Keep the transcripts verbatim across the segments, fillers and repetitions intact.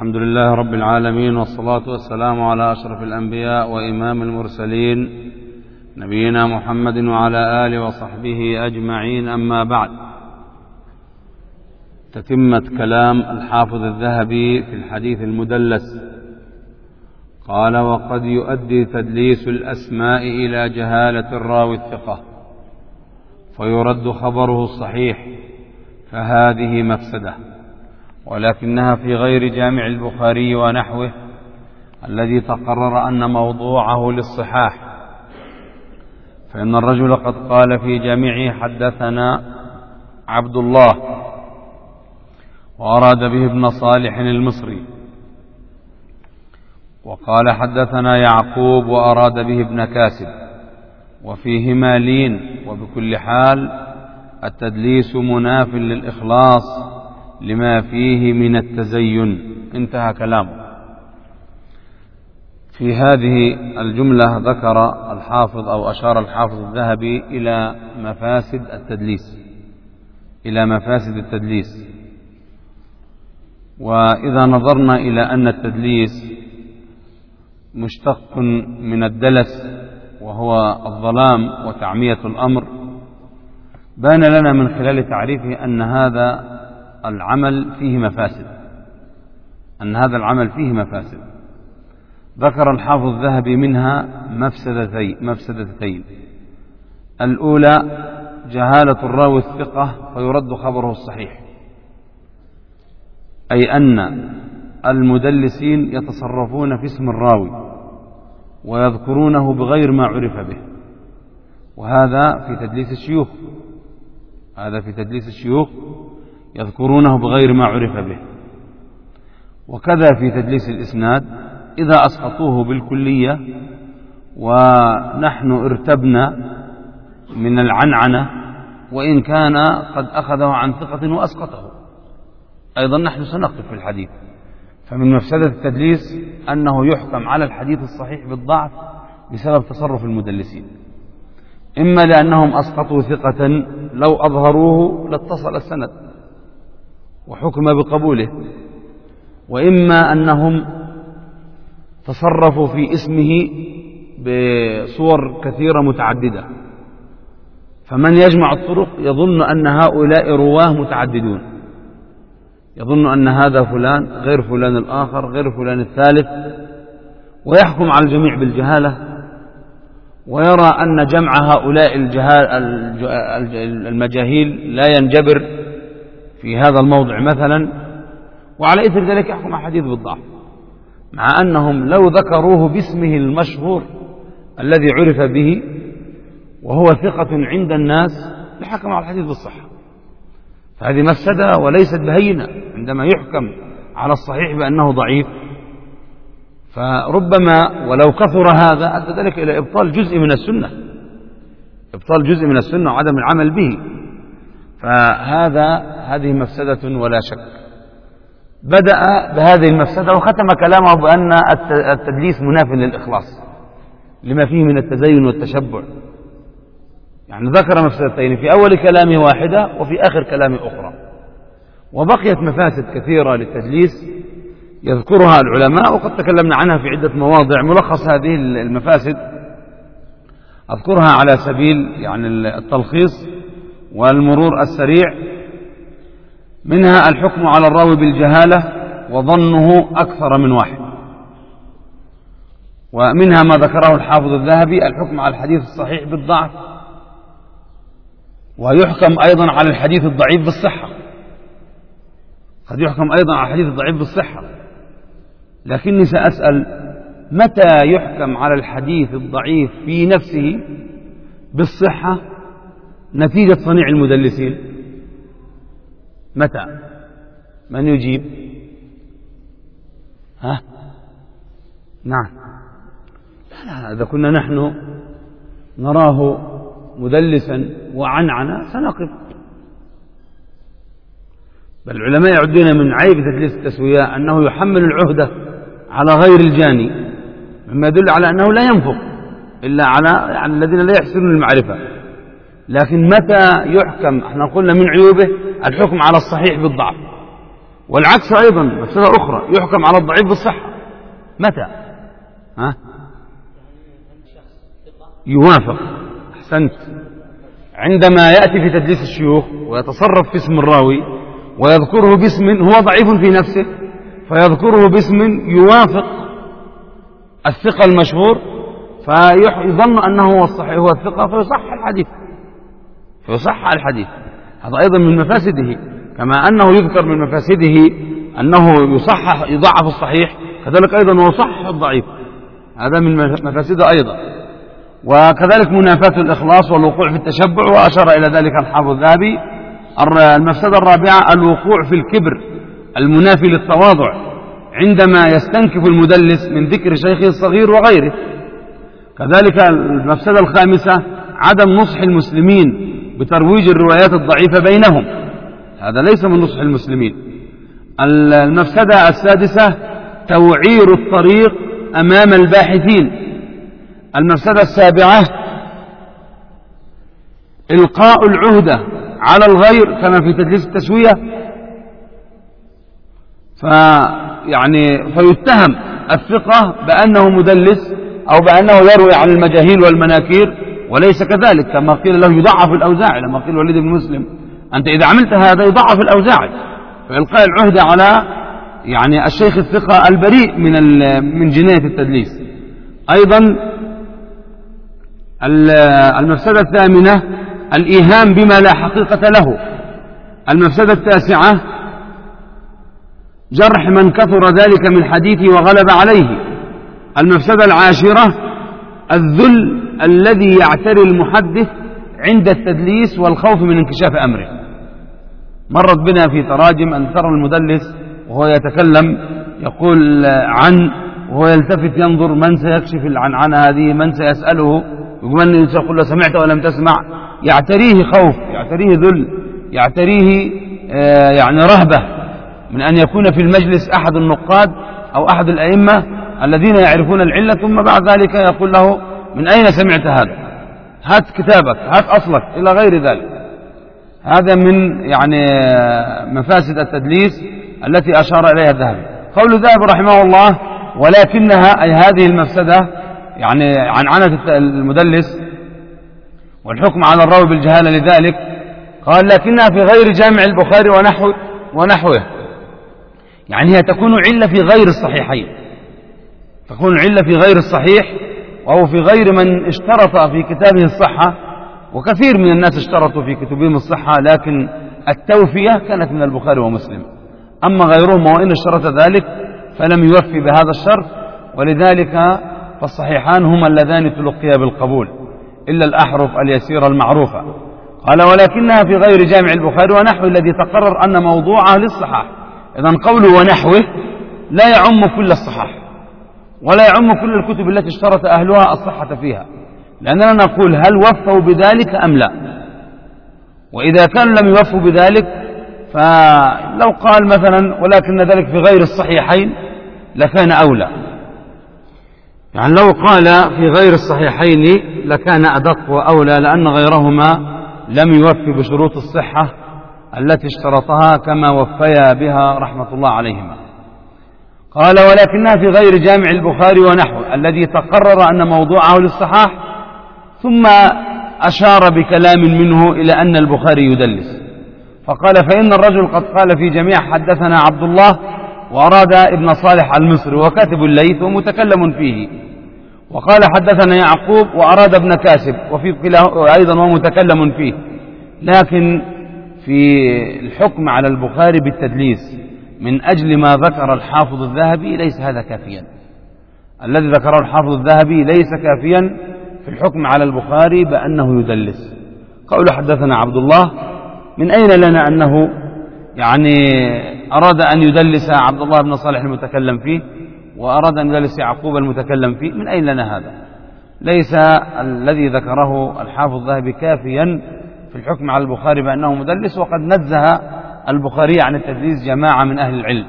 الحمد لله رب العالمين، والصلاة والسلام على أشرف الأنبياء وإمام المرسلين نبينا محمد وعلى آله وصحبه أجمعين، أما بعد. تتمة كلام الحافظ الذهبي في الحديث المدلس. قال: وقد يؤدي تدليس الأسماء إلى جهالة الراوي الثقة فيرد خبره الصحيح، فهذه مفسدة، ولكنها في غير جامع البخاري ونحوه الذي تقرر أن موضوعه للصحاح، فإن الرجل قد قال في جامعه: حدثنا عبد الله، وأراد به ابن صالح المصري، وقال حدثنا يعقوب وأراد به ابن كاسب، وفيهما لين، وبكل حال التدليس مناف للإخلاص لما فيه من التزين. انتهى كلامه. في هذه الجملة ذكر الحافظ أو أشار الحافظ الذهبي إلى مفاسد التدليس إلى مفاسد التدليس وإذا نظرنا إلى أن التدليس مشتق من الدلس وهو الظلام وتعمية الأمر، بان لنا من خلال تعريفه أن هذا العمل فيه مفاسد أن هذا العمل فيه مفاسد ذكر الحافظ الذهبي منها مفسدتين مفسدتين الأولى: جهالة الراوي الثقة فيرد خبره الصحيح، أي أن المدلسين يتصرفون في اسم الراوي ويذكرونه بغير ما عرف به، وهذا في تدليس الشيوخ هذا في تدليس الشيوخ يذكرونه بغير ما عرف به. وكذا في تدليس الإسناد إذا أسقطوه بالكلية ونحن ارتبنا من العنعنة، وإن كان قد أخذه عن ثقة وأسقطه، أيضا نحن سنقف في الحديث. فمن مفسدة التدليس أنه يحكم على الحديث الصحيح بالضعف بسبب تصرف المدلسين، إما لأنهم أسقطوا ثقة لو أظهروه لاتصل السند وحكم بقبوله، وإما أنهم تصرفوا في اسمه بصور كثيرة متعددة، فمن يجمع الطرق يظن أن هؤلاء رواه متعددون، يظن أن هذا فلان غير فلان الآخر غير فلان الثالث، ويحكم على الجميع بالجهالة، ويرى أن جمع هؤلاء المجاهيل لا ينجبر في هذا الموضع مثلا، وعلى إثر ذلك يحكم على الحديث بالضعف، مع أنهم لو ذكروه باسمه المشهور الذي عرف به وهو ثقة عند الناس لحكم على الحديث بالصحة. فهذه مفسدة وليست بهينة عندما يحكم على الصحيح بأنه ضعيف، فربما ولو كثر هذا أدى ذلك إلى إبطال جزء من السنة إبطال جزء من السنة وعدم العمل به. فهذا هذه مفسدة ولا شك. بدأ بهذه المفسدة وختم كلامه بأن التدليس مناف للإخلاص لما فيه من التزين والتشبع، يعني ذكر مفسدتين في أول كلامه واحدة وفي آخر كلامه أخرى، وبقيت مفاسد كثيرة للتدليس يذكرها العلماء وقد تكلمنا عنها في عدة مواضع. ملخص هذه المفاسد أذكرها على سبيل يعني التلخيص والمرور السريع. منها الحكم على الراوي بالجهالة وظنه أكثر من واحد، ومنها ما ذكره الحافظ الذهبي: الحكم على الحديث الصحيح بالضعف، ويحكم أيضا على الحديث الضعيف بالصحة قد يحكم أيضا على الحديث الضعيف بالصحة. لكني سأسأل: متى يحكم على الحديث الضعيف في نفسه بالصحة نتيجة صنيع المدلسين؟ متى؟ من يجيب؟ ها؟ نعم. لا لا، إذا كنا نحن نراه مدلسا وعنعنا سنقف. بل العلماء يعدون من عيب تدليس التسوية أنه يحمل العهدة على غير الجاني، مما يدل على أنه لا ينفق إلا على يعني الذين لا يحسنون المعرفة. لكن متى يحكم؟ احنا قلنا من عيوبه الحكم على الصحيح بالضعف، والعكس أيضا مفسدة أخرى، يحكم على الضعيف بالصحة. متى؟ ها؟ يوافق، أحسنت، عندما يأتي في تدليس الشيوخ ويتصرف في اسم الراوي ويذكره باسم هو ضعيف في نفسه، فيذكره باسم يوافق الثقة المشهور، فيظن أنه هو الصحيح هو الثقة، فيصح الحديث فيصح الحديث هذا أيضا من مفاسده، كما أنه يذكر من مفاسده أنه يصحح يضعف الصحيح، كذلك أيضا هو يصحح الضعيف، هذا من مفاسده أيضا. وكذلك منافاة الإخلاص والوقوع في التشبع، وأشار إلى ذلك الحافظ الذهبي. المفسدة الرابعة الوقوع في الكبر المنافي للتواضع، عندما يستنكف المدلس من ذكر شيخه الصغير وغيره. كذلك المفسدة الخامسة عدم نصح المسلمين بترويج الروايات الضعيفة بينهم، هذا ليس من نصح المسلمين. المفسدة السادسة توعير الطريق أمام الباحثين. المفسدة السابعة إلقاء العهدة على الغير كما في تدليس التسوية، فيعني فيتهم الثقة بأنه مدلس أو بأنه يروي عن المجاهيل والمناكير، وليس كذلك، كما قيل له يضعف الأوزاعي، لما قيل وليد بن مسلم أنت إذا عملت هذا يضعف الأوزاعي، فإلقاء العهدة على يعني الشيخ الثقة البريء من من جناية التدليس. أيضا المفسدة الثامنة الإيهام بما لا حقيقة له. المفسدة التاسعة جرح من كثر ذلك من حديثه وغلب عليه. المفسدة العاشرة الذل الذي يعتري المحدث عند التدليس والخوف من انكشاف أمره. مرت بنا في تراجم أن ترى المدلس وهو يتكلم يقول عن، وهو يلتفت ينظر من سيكشف العنعنة هذه، من سيسأله، يقول يقول له سمعت ولم تسمع، يعتريه خوف، يعتريه ذل، يعتريه آه يعني رهبة من أن يكون في المجلس أحد النقاد أو أحد الأئمة الذين يعرفون العلة، ثم بعد ذلك يقول له من أين سمعت هذا، هات كتابك، هات أصلك، إلى غير ذلك. هذا من يعني مفاسد التدليس التي أشار إليها الذهبي. قول الذهبي رحمه الله ولكنها أي هذه المفسدة يعني عنعنة المدلس والحكم على الراوي بالجهالة لذلك، قال لكنها في غير جامع البخاري ونحو ونحوه، يعني هي تكون علة في غير الصحيحين، تكون علة في غير الصحيح، وهو في غير من اشترط في كتابه الصحة، وكثير من الناس اشترطوا في كتبهم الصحة، لكن التوفية كانت من البخاري ومسلم، أما غيرهم وإن اشترط ذلك فلم يوفي بهذا الشرط، ولذلك فالصحيحان هما اللذان تلقيا بالقبول إلا الأحرف اليسيرة المعروفة. قال ولكنها في غير جامع البخاري ونحوه الذي تقرر أن موضوعه للصحاح. إذن قوله ونحوه لا يعم كل الصحاح ولا يعم كل الكتب التي اشترط أهلها الصحة فيها، لأننا نقول هل وفوا بذلك أم لا؟ وإذا كان لم يوفوا بذلك فلو قال مثلا ولكن ذلك في غير الصحيحين لكان أولى، يعني لو قال في غير الصحيحين لكان أدق وأولى، لأن غيرهما لم يوفي بشروط الصحة التي اشترطها كما وفيا بها رحمة الله عليهما. قال ولكنها في غير جامع البخاري ونحوه الذي تقرر أن موضوعه للصحاح، ثم أشار بكلام منه إلى أن البخاري يدلس، فقال فإن الرجل قد قال في جميع حدثنا عبد الله، وأراد ابن صالح المصري وكاتب الليث ومتكلم فيه، وقال حدثنا يعقوب وأراد ابن كاسب وفي أيضا ومتكلم فيه. لكن في الحكم على البخاري بالتدليس من أجل ما ذكر الحافظ الذهبي ليس هذا كافيا، الذي ذكره الحافظ الذهبي ليس كافيا في الحكم على البخاري بأنه يدلس. قول حدثنا عبد الله، من أين لنا أنه يعني أراد أن يدلس عبد الله بن صالح المتكلم فيه وأراد أن يدلس يعقوب المتكلم فيه؟ من أين لنا هذا؟ ليس الذي ذكره الحافظ الذهبي كافيا في الحكم على البخاري بأنه مدلس، وقد نزه البخاري عن التدليس جماعة من أهل العلم.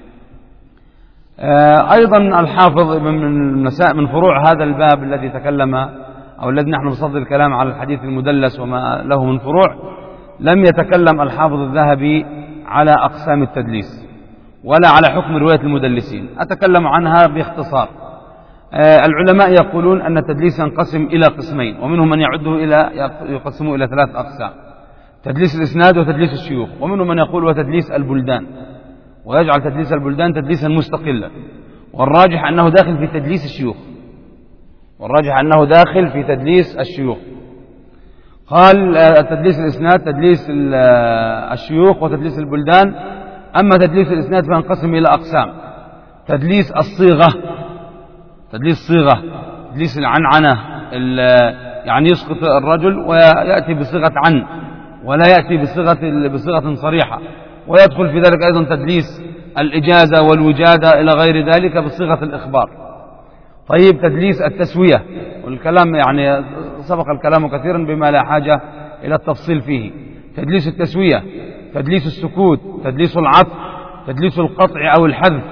أيضا الحافظ من من فروع هذا الباب الذي تكلم أو الذي نحن بصدد الكلام على الحديث المدلس وما له من فروع، لم يتكلم الحافظ الذهبي على أقسام التدليس، ولا على حكم رواية المدلسين. أتكلم عنها باختصار. العلماء يقولون أن التدليس ينقسم إلى قسمين، ومنهم من يعده إلى يقسمه إلى ثلاث أقسام: تدليس الإسناد وتدليس الشيوخ، ومنهم من يقول وتدليس البلدان، ويجعل تدليس البلدان تدليسا مستقلا، والراجح أنه داخل في تدليس الشيوخ والراجح أنه داخل في تدليس الشيوخ. قال تدليس الإسناد تدليس الشيوخ وتدليس البلدان. أما تدليس الإسناد فينقسم إلى أقسام: تدليس الصيغة، تدليس صيغة، تدليس العنعنة، يعني يسقط الرجل ويأتي بصيغة عن ولا يأتي بصيغة بصيغة صريحة، ويدخل في ذلك أيضا تدليس الإجازة والوجادة إلى غير ذلك بصيغة الإخبار. طيب، تدليس التسوية، والكلام يعني سبق الكلام كثيرا بما لا حاجة إلى التفصيل فيه. تدليس التسوية، تدليس السكوت، تدليس العطف، تدليس القطع أو الحذف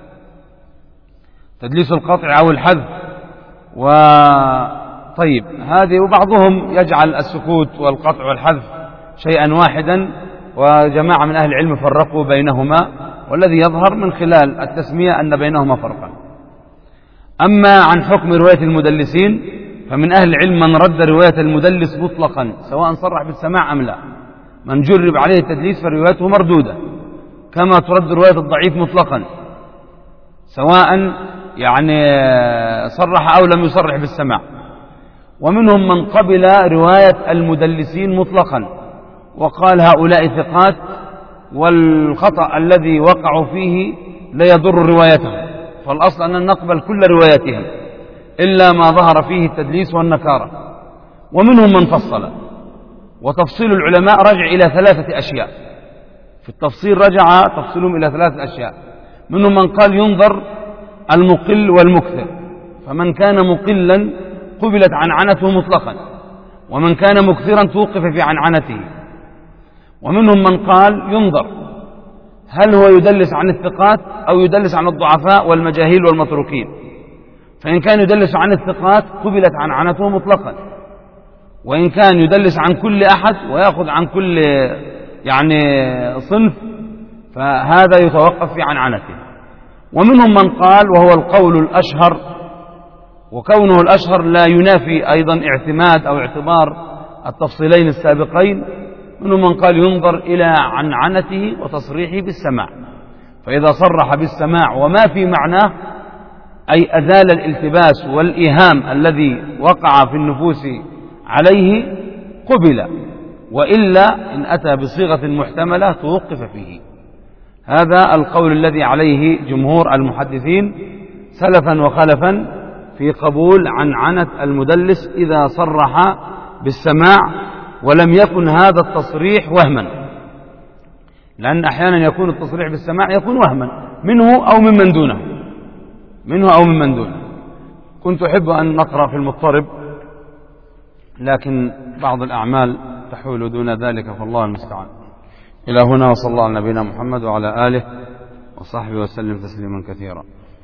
تدليس القطع أو الحذف و طيب هذه. وبعضهم يجعل السكوت والقطع والحذف شيئا واحدا، وجماعة من أهل العلم فرقوا بينهما، والذي يظهر من خلال التسمية أن بينهما فرقا. أما عن حكم رواية المدلسين فمن أهل العلم من رد رواية المدلس مطلقا سواء صرح بالسماع أم لا. من جرب عليه التدليس فروايته مردودة، كما ترد رواية الضعيف مطلقا سواء يعني صرح أو لم يصرح بالسماع. ومنهم من قبل رواية المدلسين مطلقا وقال هؤلاء ثقات، والخطأ الذي وقعوا فيه لا يضر روايتهم، فالأصل أن نقبل كل رواياتهم إلا ما ظهر فيه التدليس والنكارة. ومنهم من فصل، وتفصيل العلماء رجع إلى ثلاثة أشياء. في التفصيل رجع تفصيلهم إلى ثلاثة أشياء. منهم من قال ينظر المقل والمكثر، فمن كان مقلا قبلت عنعنته مطلقا، ومن كان مكثرا توقف في عنعنته. ومنهم من قال ينظر هل هو يدلس عن الثقات أو يدلس عن الضعفاء والمجاهيل والمتروكين، فإن كان يدلس عن الثقات قبلت عنعنته مطلقا، وإن كان يدلس عن كل أحد ويأخذ عن كل يعني صنف فهذا يتوقف في عنعنته. ومنهم من قال، وهو القول الأشهر، وكونه الأشهر لا ينافي أيضا اعتماد أو اعتبار التفصيلين السابقين، منهم من قال ينظر إلى عنعنته وتصريحه بالسماع، فإذا صرح بالسماع وما في معناه أي أزال الالتباس والإيهام الذي وقع في النفوس عليه قبل، وإلا إن أتى بصيغة محتملة توقف فيه. هذا القول الذي عليه جمهور المحدثين سلفا وخلفا في قبول عنعنة المدلس إذا صرح بالسماع ولم يكن هذا التصريح وهما، لأن أحيانا يكون التصريح بالسماع يكون وهما منه أو ممن دونه منه أو ممن دونه. كنت أحب أن نقرأ في المضطرب، لكن بعض الأعمال تحول دون ذلك، فالله المستعان. إلى هنا، وصلى الله على نبينا محمد وعلى آله وصحبه وسلم تسليما كثيرا.